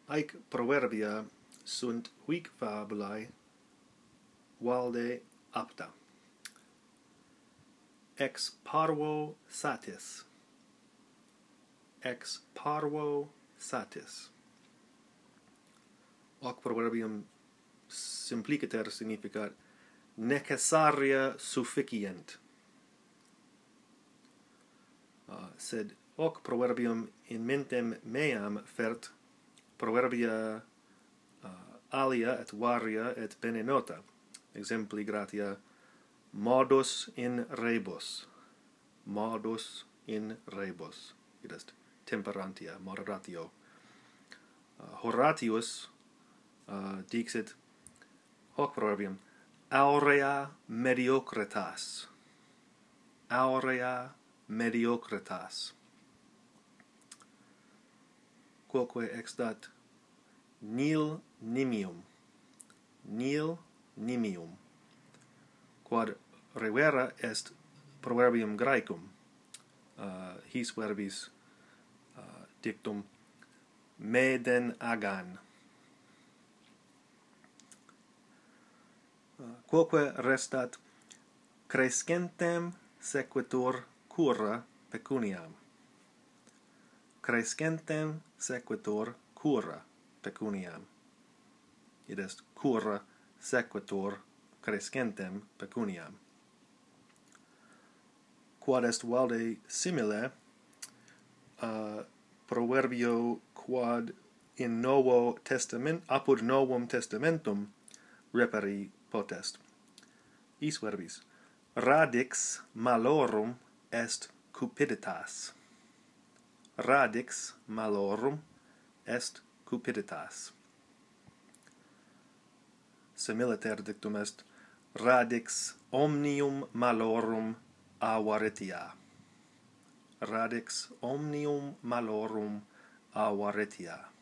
Haec proverbia sunt huic fabulae valde apta. Ex parvo satis. Ex parvo satis. Hoc proverbium simpliciter significat necessaria sufficient. Sed hoc proverbium in mentem meam fert proverbia alia et varia et bene nota. Exempli gratia modus in rebus. Modus in rebus. Id est temperantia, moderatio. Horatius dixit hoc proverbium aurea mediocritas. Aurea mediocritas. Quoque extat nil nimium. Nil nimium. Quod revera est proverbium Graecum. His verbis dictum meden agan. Quoque restat crescentem sequitur cura pecuniam. Crescentem sequitur cura pecuniam. Id est cura sequitur crescentem pecuniam. Quod est valde simile proverbio quod in novo testament apud novum testamentum reperi potest. Is verbis radix malorum est cupiditas. Radix malorum est cupiditas. Similiter dictum est radix omnium malorum avaritia. Radix omnium malorum avaritia.